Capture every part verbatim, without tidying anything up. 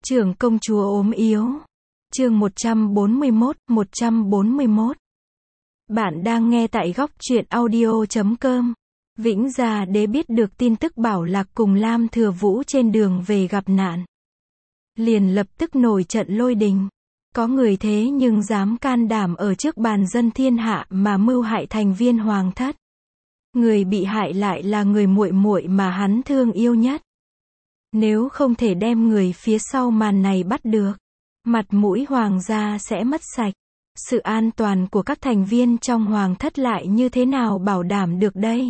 Trưởng công chúa ốm yếu. Chương một trăm bốn mươi mốt, một trăm bốn mươi mốt. Bạn đang nghe tại góc truyện audio chấm com. Vĩnh Gia Đế biết được tin tức Bảo Lạc cùng Lam Thừa Vũ trên đường về gặp nạn, liền lập tức nổi trận lôi đình. Có người thế nhưng dám can đảm ở trước bàn dân thiên hạ mà mưu hại thành viên hoàng thất. Người bị hại lại là người muội muội mà hắn thương yêu nhất. Nếu không thể đem người phía sau màn này bắt được, mặt mũi hoàng gia sẽ mất sạch. Sự an toàn của các thành viên trong hoàng thất lại như thế nào bảo đảm được đây?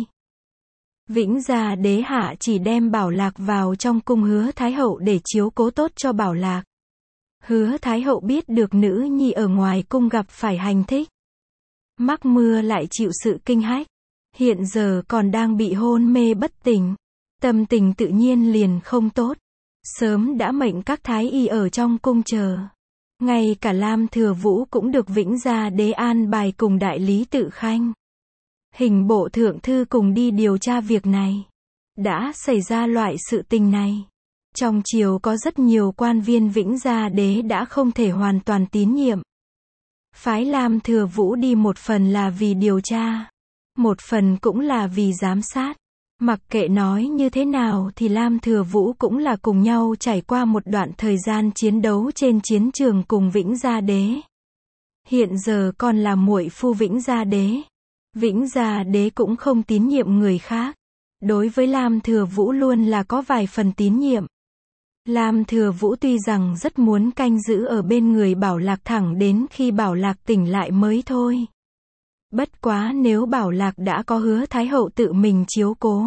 Vĩnh Gia Đế hạ chỉ đem Bảo Lạc vào trong cung Hứa Thái Hậu để chiếu cố tốt cho Bảo Lạc. Hứa Thái Hậu biết được nữ nhi ở ngoài cung gặp phải hành thích, mắc mưa lại chịu sự kinh hách, hiện giờ còn đang bị hôn mê bất tỉnh, tâm tình tự nhiên liền không tốt. Sớm đã mệnh các thái y ở trong cung chờ. Ngay cả Lam Thừa Vũ cũng được Vĩnh Gia Đế an bài cùng đại lý Tự Khanh, Hình bộ thượng thư cùng đi điều tra việc này. Đã xảy ra loại sự tình này, trong triều có rất nhiều quan viên Vĩnh Gia Đế đã không thể hoàn toàn tín nhiệm. Phái Lam Thừa Vũ đi một phần là vì điều tra, một phần cũng là vì giám sát. Mặc kệ nói như thế nào thì Lam Thừa Vũ cũng là cùng nhau trải qua một đoạn thời gian chiến đấu trên chiến trường cùng Vĩnh Gia Đế. Hiện giờ còn là muội phu Vĩnh Gia Đế. Vĩnh Gia Đế cũng không tín nhiệm người khác. Đối với Lam Thừa Vũ luôn là có vài phần tín nhiệm. Lam Thừa Vũ tuy rằng rất muốn canh giữ ở bên người Bảo Lạc thẳng đến khi Bảo Lạc tỉnh lại mới thôi. Bất quá nếu Bảo Lạc đã có Hứa Thái Hậu tự mình chiếu cố,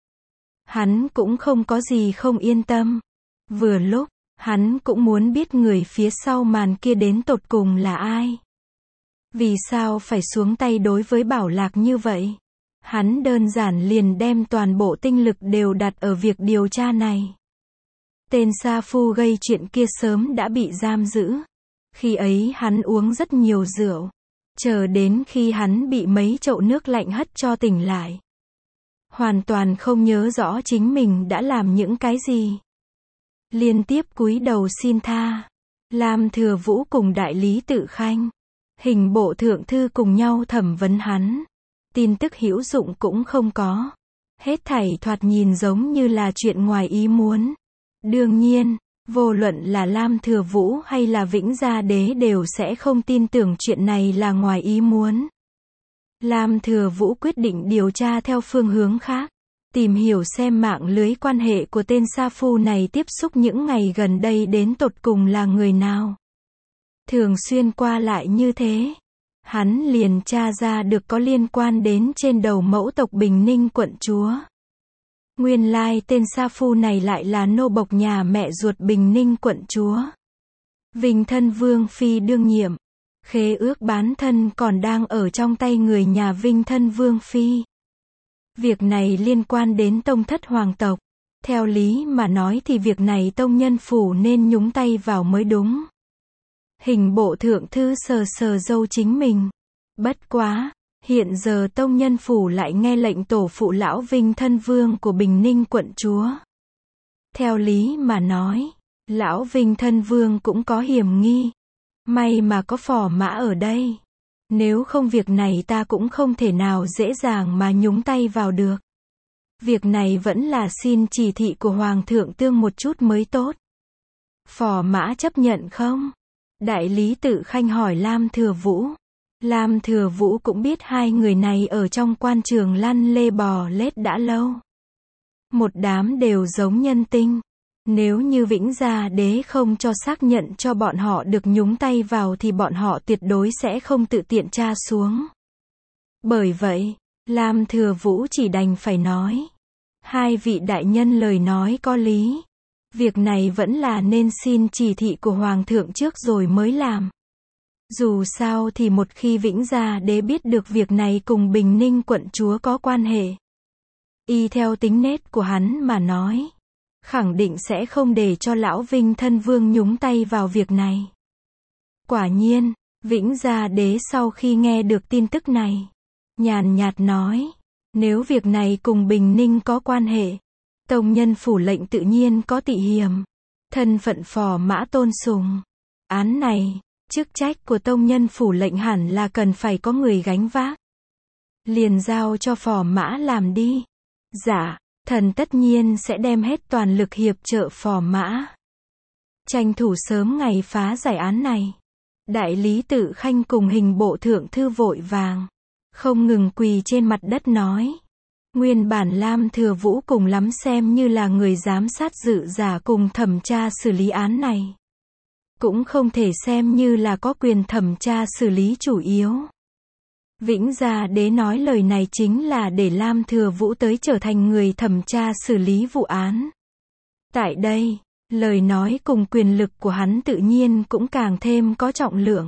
hắn cũng không có gì không yên tâm. Vừa lúc, hắn cũng muốn biết người phía sau màn kia đến tột cùng là ai. Vì sao phải xuống tay đối với Bảo Lạc như vậy? Hắn đơn giản liền đem toàn bộ tinh lực đều đặt ở việc điều tra này. Tên sa phu gây chuyện kia sớm đã bị giam giữ. Khi ấy hắn uống rất nhiều rượu. Chờ đến khi hắn bị mấy chậu nước lạnh hất cho tỉnh lại, hoàn toàn không nhớ rõ chính mình đã làm những cái gì. Liên tiếp cúi đầu xin tha. Lam Thừa Vũ cùng đại lý Tự Khanh, Hình bộ thượng thư cùng nhau thẩm vấn hắn. Tin tức hữu dụng cũng không có. Hết thảy thoạt nhìn giống như là chuyện ngoài ý muốn. Đương nhiên, vô luận là Lam Thừa Vũ hay là Vĩnh Gia Đế đều sẽ không tin tưởng chuyện này là ngoài ý muốn. Lam Thừa Vũ quyết định điều tra theo phương hướng khác, tìm hiểu xem mạng lưới quan hệ của tên sa phu này tiếp xúc những ngày gần đây đến tột cùng là người nào. Thường xuyên qua lại như thế, hắn liền tra ra được có liên quan đến trên đầu mẫu tộc Bình Ninh quận chúa. Nguyên lai tên sa phu này lại là nô bộc nhà mẹ ruột Bình Ninh quận chúa, Vinh thân Vương Phi đương nhiệm. Khế ước bán thân còn đang ở trong tay người nhà Vinh thân Vương Phi. Việc này liên quan đến tông thất hoàng tộc. Theo lý mà nói thì việc này tông nhân phủ nên nhúng tay vào mới đúng. Hình bộ thượng thư sờ sờ râu chính mình. Bất quá, hiện giờ tông nhân phủ lại nghe lệnh tổ phụ lão Vinh thân Vương của Bình Ninh quận chúa. Theo lý mà nói, lão Vinh thân Vương cũng có hiểm nghi. May mà có phò mã ở đây. Nếu không việc này ta cũng không thể nào dễ dàng mà nhúng tay vào được. Việc này vẫn là xin chỉ thị của Hoàng thượng tương một chút mới tốt. Phò mã chấp nhận không? Đại lý Tự Khanh hỏi Lam Thừa Vũ. Lam Thừa Vũ cũng biết hai người này ở trong quan trường lăn lê bò lết đã lâu. Một đám đều giống nhân tinh. Nếu như Vĩnh Gia Đế không cho xác nhận cho bọn họ được nhúng tay vào thì bọn họ tuyệt đối sẽ không tự tiện tra xuống. Bởi vậy, Lam Thừa Vũ chỉ đành phải nói. Hai vị đại nhân lời nói có lý. Việc này vẫn là nên xin chỉ thị của Hoàng thượng trước rồi mới làm. Dù sao thì một khi Vĩnh Gia Đế biết được việc này cùng Bình Ninh quận chúa có quan hệ, y theo tính nết của hắn mà nói, khẳng định sẽ không để cho lão Vinh thân Vương nhúng tay vào việc này. Quả nhiên, Vĩnh Gia Đế sau khi nghe được tin tức này, nhàn nhạt nói, nếu việc này cùng Bình Ninh có quan hệ, tông nhân phủ lệnh tự nhiên có tị hiềm. Thân phận phò mã tôn sùng. Án này, chức trách của tông nhân phủ lệnh hẳn là cần phải có người gánh vác. Liền giao cho phò mã làm đi. Dạ, thần tất nhiên sẽ đem hết toàn lực hiệp trợ phò mã. Tranh thủ sớm ngày phá giải án này. Đại lý Tự Khanh cùng Hình bộ thượng thư vội vàng, không ngừng quỳ trên mặt đất nói. Nguyên bản Lam Thừa Vũ cùng lắm xem như là người giám sát dự giả cùng thẩm tra xử lý án này. Cũng không thể xem như là có quyền thẩm tra xử lý chủ yếu. Vĩnh Gia Đế nói lời này chính là để Lam Thừa Vũ tới trở thành người thẩm tra xử lý vụ án. Tại đây, lời nói cùng quyền lực của hắn tự nhiên cũng càng thêm có trọng lượng.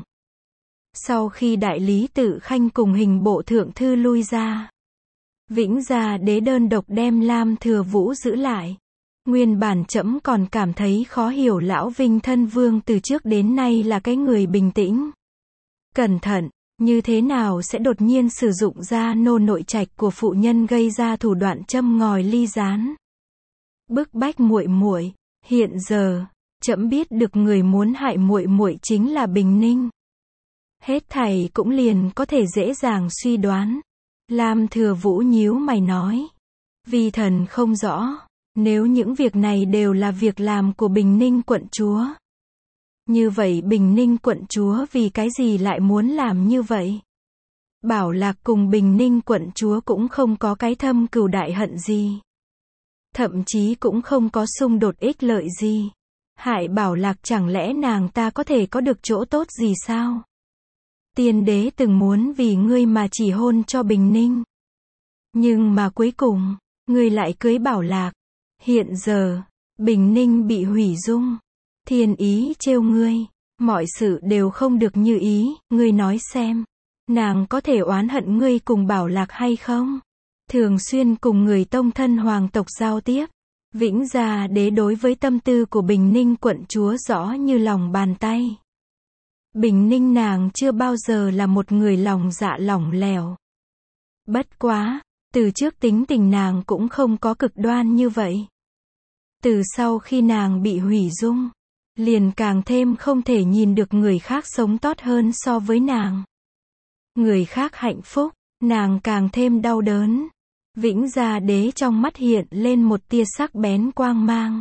Sau khi đại lý Tự Khanh cùng Hình bộ thượng thư lui ra, Vĩnh Gia Đế đơn độc đem Lam Thừa Vũ giữ lại. Nguyên bản trẫm còn cảm thấy khó hiểu lão Vinh Thân Vương từ trước đến nay là cái người bình tĩnh, cẩn thận, như thế nào sẽ đột nhiên sử dụng ra nô nội trạch của phụ nhân gây ra thủ đoạn châm ngòi ly gián, bức bách muội muội. Hiện giờ, trẫm biết được người muốn hại muội muội chính là Bình Ninh. Hết thảy cũng liền có thể dễ dàng suy đoán. Lam Thừa Vũ nhíu mày nói. Vi thần không rõ, nếu những việc này đều là việc làm của Bình Ninh quận chúa. Như vậy Bình Ninh quận chúa vì cái gì lại muốn làm như vậy? Bảo Lạc cùng Bình Ninh quận chúa cũng không có cái thâm cừu đại hận gì. Thậm chí cũng không có xung đột ích lợi gì. Hại Bảo Lạc chẳng lẽ nàng ta có thể có được chỗ tốt gì sao? Tiên đế từng muốn vì ngươi mà chỉ hôn cho Bình Ninh. Nhưng mà cuối cùng, ngươi lại cưới Bảo Lạc. Hiện giờ, Bình Ninh bị hủy dung. Thiên ý trêu ngươi. Mọi sự đều không được như ý, ngươi nói xem. Nàng có thể oán hận ngươi cùng Bảo Lạc hay không? Thường xuyên cùng người tông thân hoàng tộc giao tiếp. Vĩnh Gia Đế đối với tâm tư của Bình Ninh quận chúa rõ như lòng bàn tay. Bình Ninh nàng chưa bao giờ là một người lòng dạ lỏng lẻo. Bất quá, từ trước tính tình nàng cũng không có cực đoan như vậy. Từ sau khi nàng bị hủy dung, liền càng thêm không thể nhìn được người khác sống tốt hơn so với nàng. Người khác hạnh phúc, nàng càng thêm đau đớn. Vĩnh Gia Đế trong mắt hiện lên một tia sắc bén quang mang.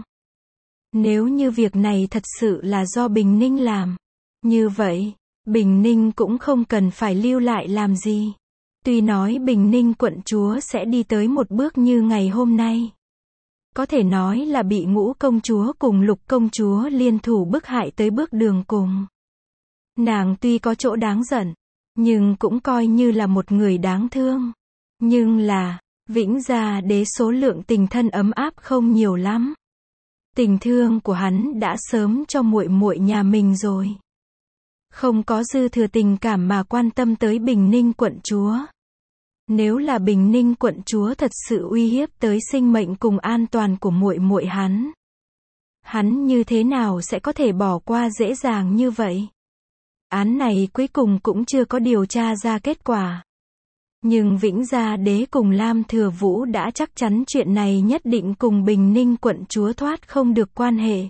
Nếu như việc này thật sự là do Bình Ninh làm, như vậy, Bình Ninh cũng không cần phải lưu lại làm gì. Tuy nói Bình Ninh quận chúa sẽ đi tới một bước như ngày hôm nay. Có thể nói là bị Ngũ công chúa cùng Lục công chúa liên thủ bức hại tới bước đường cùng. Nàng tuy có chỗ đáng giận, nhưng cũng coi như là một người đáng thương. Nhưng là, Vĩnh Gia Đế số lượng tình thân ấm áp không nhiều lắm. Tình thương của hắn đã sớm cho muội muội nhà mình rồi. Không có dư thừa tình cảm mà quan tâm tới Bình Ninh quận chúa. Nếu là Bình Ninh quận chúa thật sự uy hiếp tới sinh mệnh cùng an toàn của muội muội hắn, hắn như thế nào sẽ có thể bỏ qua dễ dàng như vậy? Án này cuối cùng cũng chưa có điều tra ra kết quả. Nhưng Vĩnh Gia Đế cùng Lam Thừa Vũ đã chắc chắn chuyện này nhất định cùng Bình Ninh quận chúa thoát không được quan hệ.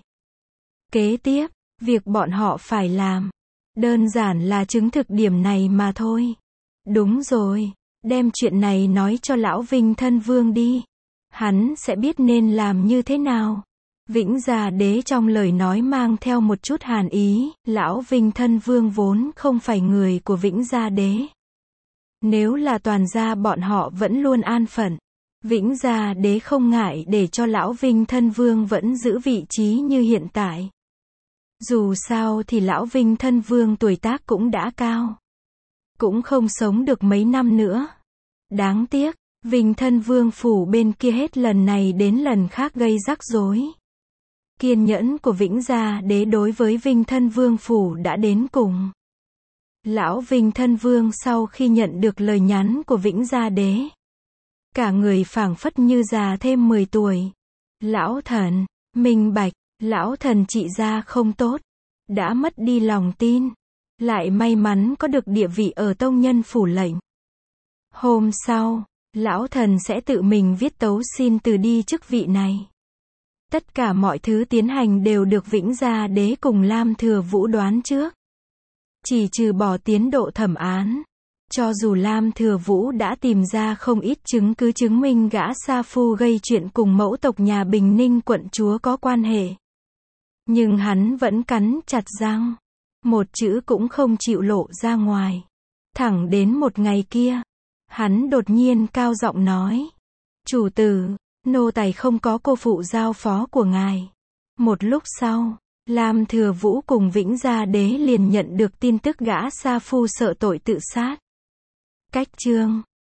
Kế tiếp, việc bọn họ phải làm, đơn giản là chứng thực điểm này mà thôi. Đúng rồi, đem chuyện này nói cho lão Vinh Thân Vương đi. Hắn sẽ biết nên làm như thế nào. Vĩnh Gia Đế trong lời nói mang theo một chút hàn ý, lão Vinh Thân Vương vốn không phải người của Vĩnh Gia Đế. Nếu là toàn gia bọn họ vẫn luôn an phận, Vĩnh Gia Đế không ngại để cho lão Vinh Thân Vương vẫn giữ vị trí như hiện tại. Dù sao thì lão Vinh Thân Vương tuổi tác cũng đã cao, cũng không sống được mấy năm nữa. Đáng tiếc, Vinh Thân Vương phủ bên kia hết lần này đến lần khác gây rắc rối. Kiên nhẫn của Vĩnh Gia Đế đối với Vinh Thân Vương phủ đã đến cùng. Lão Vinh Thân Vương sau khi nhận được lời nhắn của Vĩnh Gia Đế, cả người phảng phất như già thêm mười tuổi. Lão thần, minh bạch, lão thần trị gia không tốt, đã mất đi lòng tin, lại may mắn có được địa vị ở tông nhân phủ lệnh. Hôm sau, lão thần sẽ tự mình viết tấu xin từ đi chức vị này. Tất cả mọi thứ tiến hành đều được Vĩnh Gia Đế cùng Lam Thừa Vũ đoán trước. Chỉ trừ bỏ tiến độ thẩm án. Cho dù Lam Thừa Vũ đã tìm ra không ít chứng cứ chứng minh gã sa phu gây chuyện cùng mẫu tộc nhà Bình Ninh quận chúa có quan hệ. Nhưng hắn vẫn cắn chặt răng. Một chữ cũng không chịu lộ ra ngoài. Thẳng đến một ngày kia. Hắn đột nhiên cao giọng nói. Chủ tử, nô tài không có cô phụ giao phó của ngài. Một lúc sau, Lam Thừa Vũ cùng Vĩnh Gia Đế liền nhận được tin tức gã sa phu sợ tội tự sát. Cách chương